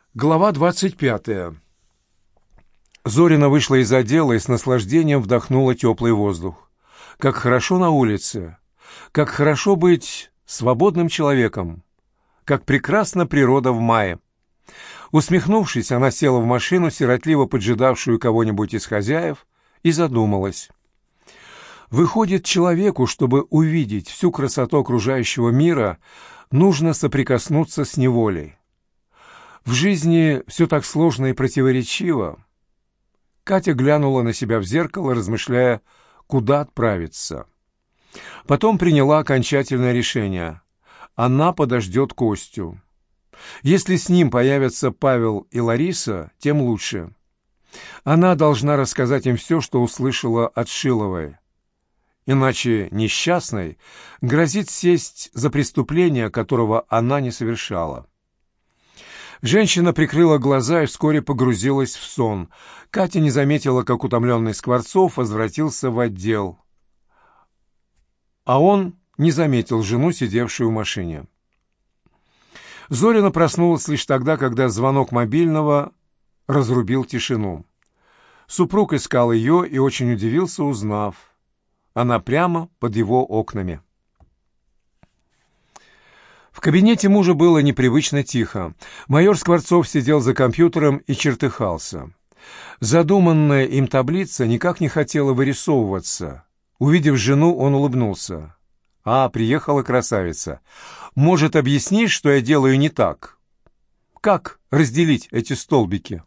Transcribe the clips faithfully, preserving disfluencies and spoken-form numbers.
Глава двадцать пятая. Зорина вышла из отдела и с наслаждением вдохнула теплый воздух. Как хорошо на улице! Как хорошо быть свободным человеком! Как прекрасна природа в мае! Усмехнувшись, она села в машину, сиротливо поджидавшую кого-нибудь из хозяев, и задумалась. Выходит, человеку, чтобы увидеть всю красоту окружающего мира, нужно соприкоснуться с неволей. В жизни все так сложно и противоречиво. Катя глянула на себя в зеркало, размышляя, куда отправиться. Потом приняла окончательное решение. Она подождет Костю. Если с ним появятся Павел и Лариса, тем лучше. Она должна рассказать им все, что услышала от Шиловой. Иначе несчастной грозит сесть за преступление, которого она не совершала. Женщина прикрыла глаза и вскоре погрузилась в сон. Катя не заметила, как утомленный Скворцов возвратился в отдел. А он не заметил жену, сидевшую в машине. Зорина проснулась лишь тогда, когда звонок мобильного разрубил тишину. Супруг искал ее и очень удивился, узнав. Она прямо под его окнами. В кабинете мужа было непривычно тихо. Майор Скворцов сидел за компьютером и чертыхался. Задуманная им таблица никак не хотела вырисовываться. Увидев жену, он улыбнулся. «А, приехала красавица. Может, объяснишь, что я делаю не так? Как разделить эти столбики?»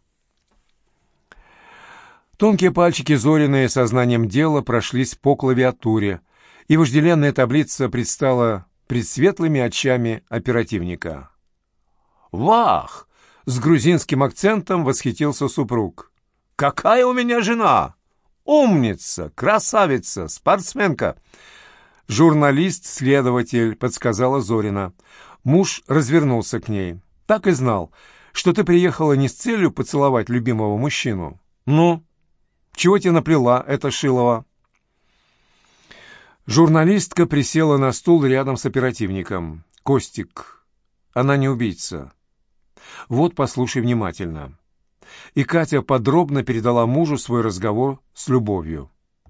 Тонкие пальчики Зориной сознанием дела прошлись по клавиатуре, и вожделенная таблица предстала пред светлыми очами оперативника. «Вах!» — с грузинским акцентом восхитился супруг. «Какая у меня жена! Умница, красавица, спортсменка!» «Журналист-следователь», — подсказала Зорина. Муж развернулся к ней. «Так и знал, что ты приехала не с целью поцеловать любимого мужчину. Ну, чего тебе наплела эта Шилова?» Журналистка присела на стул рядом с оперативником. «Костик, она не убийца. Вот, послушай внимательно». И Катя подробно передала мужу свой разговор с любовью.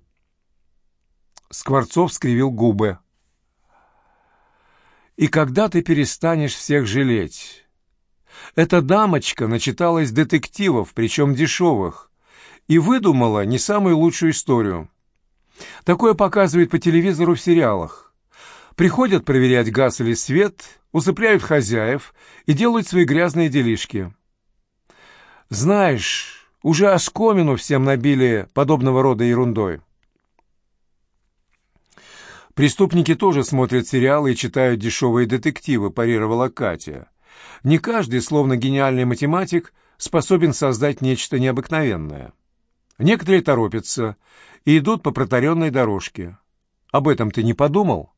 Скворцов скривил губы. «И когда ты перестанешь всех жалеть? Эта дамочка начиталась детективов, причем дешевых, и выдумала не самую лучшую историю. Такое показывают по телевизору в сериалах. Приходят проверять газ или свет, усыпляют хозяев и делают свои грязные делишки. Знаешь, уже оскомину всем набили подобного рода ерундой». «Преступники тоже смотрят сериалы и читают дешевые детективы», — парировала Катя. «Не каждый, словно гениальный математик, способен создать нечто необыкновенное. Некоторые торопятся и идут по протаренной дорожке. Об этом ты не подумал?»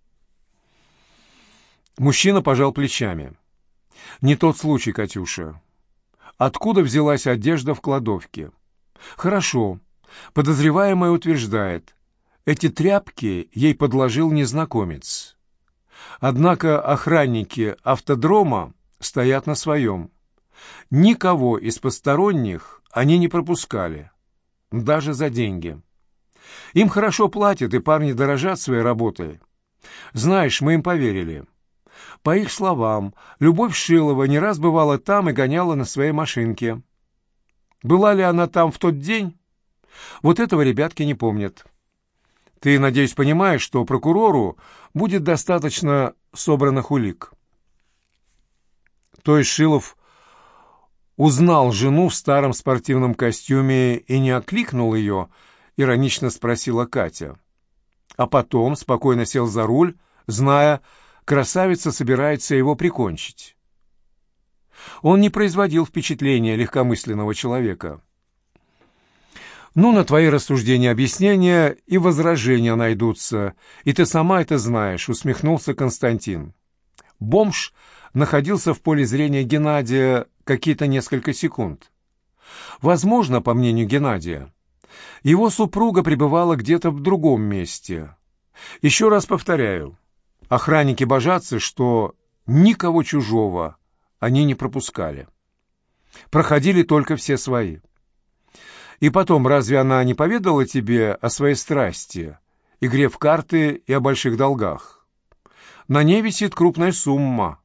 Мужчина пожал плечами. «Не тот случай, Катюша. Откуда взялась одежда в кладовке? Хорошо. Подозреваемая утверждает, эти тряпки ей подложил незнакомец. Однако охранники автодрома стоят на своем. Никого из посторонних они не пропускали, даже за деньги. Им хорошо платят, и парни дорожат своей работой. Знаешь, мы им поверили. По их словам, Любовь Шилова не раз бывала там и гоняла на своей машинке. Была ли она там в тот день? Вот этого ребятки не помнят. Ты, надеюсь, понимаешь, что прокурору будет достаточно собранных улик». То есть Шилов узнал жену в старом спортивном костюме и не окликнул ее, иронично спросила Катя. А потом спокойно сел за руль, зная, красавица собирается его прикончить. Он не производил впечатления легкомысленного человека. «Ну, на твои рассуждения, объяснения и возражения найдутся, и ты сама это знаешь», — усмехнулся Константин. Бомж находился в поле зрения Геннадия какие-то несколько секунд. Возможно, по мнению Геннадия, его супруга пребывала где-то в другом месте. Еще раз повторяю, охранники божатся, что никого чужого они не пропускали. Проходили только все свои. И потом, разве она не поведала тебе о своей страсти, игре в карты и о больших долгах? На ней висит крупная сумма.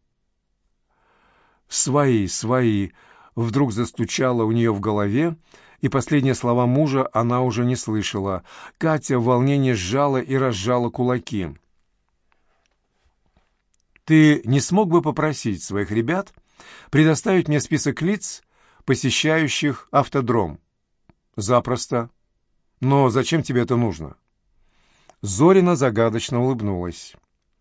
«Свои, свои!» Вдруг застучало у нее в голове, и последние слова мужа она уже не слышала. Катя в волнении сжала и разжала кулаки. «Ты не смог бы попросить своих ребят предоставить мне список лиц, посещающих автодром?» «Запросто. Но зачем тебе это нужно?» Зорина загадочно улыбнулась.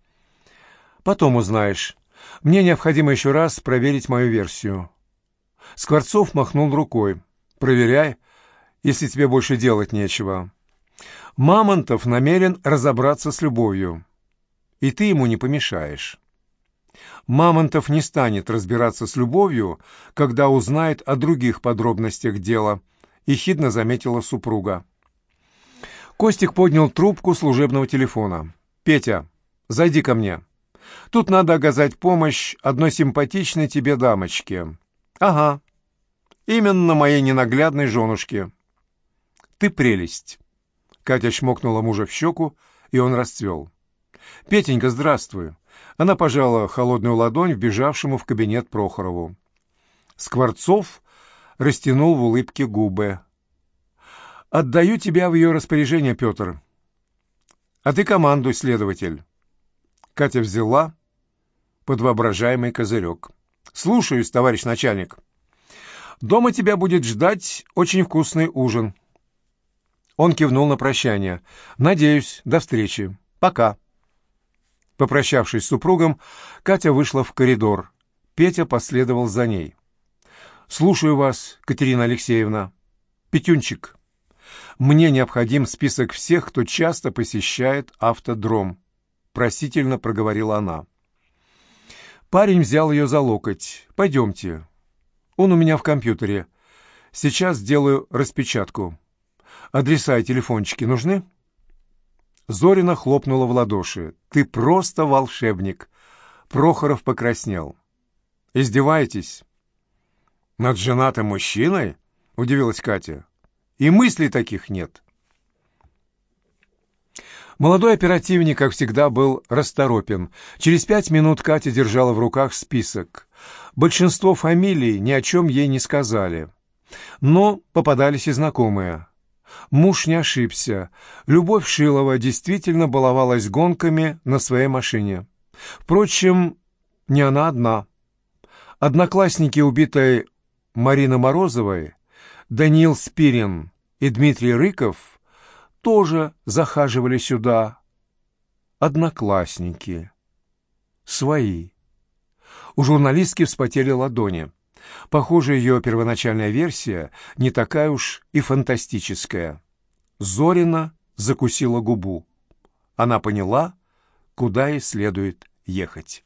«Потом узнаешь. Мне необходимо еще раз проверить мою версию». Скворцов махнул рукой. «Проверяй, если тебе больше делать нечего. Мамонтов намерен разобраться с любовью, и ты ему не помешаешь». «Мамонтов не станет разбираться с любовью, когда узнает о других подробностях дела», — ехидно заметила супруга. Костик поднял трубку служебного телефона. «Петя, зайди ко мне. Тут надо оказать помощь одной симпатичной тебе дамочке». «Ага, именно моей ненаглядной женушке». «Ты прелесть». Катя чмокнула мужа в щеку, и он расцвел. «Петенька, здравствуй». Она пожала холодную ладонь вбежавшему в кабинет Прохорову. Скворцов растянул в улыбке губы. «Отдаю тебя в ее распоряжение, Петр. А ты командуй, следователь». Катя взяла под воображаемый козырек. «Слушаюсь, товарищ начальник. Дома тебя будет ждать очень вкусный ужин». Он кивнул на прощание. «Надеюсь, до встречи. Пока». Попрощавшись с супругом, Катя вышла в коридор. Петя последовал за ней. «Слушаю вас, Катерина Алексеевна. Петюнчик, мне необходим список всех, кто часто посещает автодром», — просительно проговорила она. Парень взял ее за локоть. «Пойдемте. Он у меня в компьютере. Сейчас сделаю распечатку. Адреса и телефончики нужны?» Зорина хлопнула в ладоши. «Ты просто волшебник!» Прохоров покраснел. «Издеваетесь?» «Над женатым мужчиной?» — удивилась Катя. «И мыслей таких нет». Молодой оперативник, как всегда, был расторопен. Через пять минут Катя держала в руках список. Большинство фамилий ни о чем ей не сказали. Но попадались и знакомые. Муж не ошибся. Любовь Шилова действительно баловалась гонками на своей машине. Впрочем, не она одна. Одноклассники убитой Марины Морозовой, Даниил Спирин и Дмитрий Рыков, тоже захаживали сюда. Одноклассники. Свои. У журналистки вспотели ладони. Похоже, ее первоначальная версия не такая уж и фантастическая. Зорина закусила губу. Она поняла, куда ей следует ехать.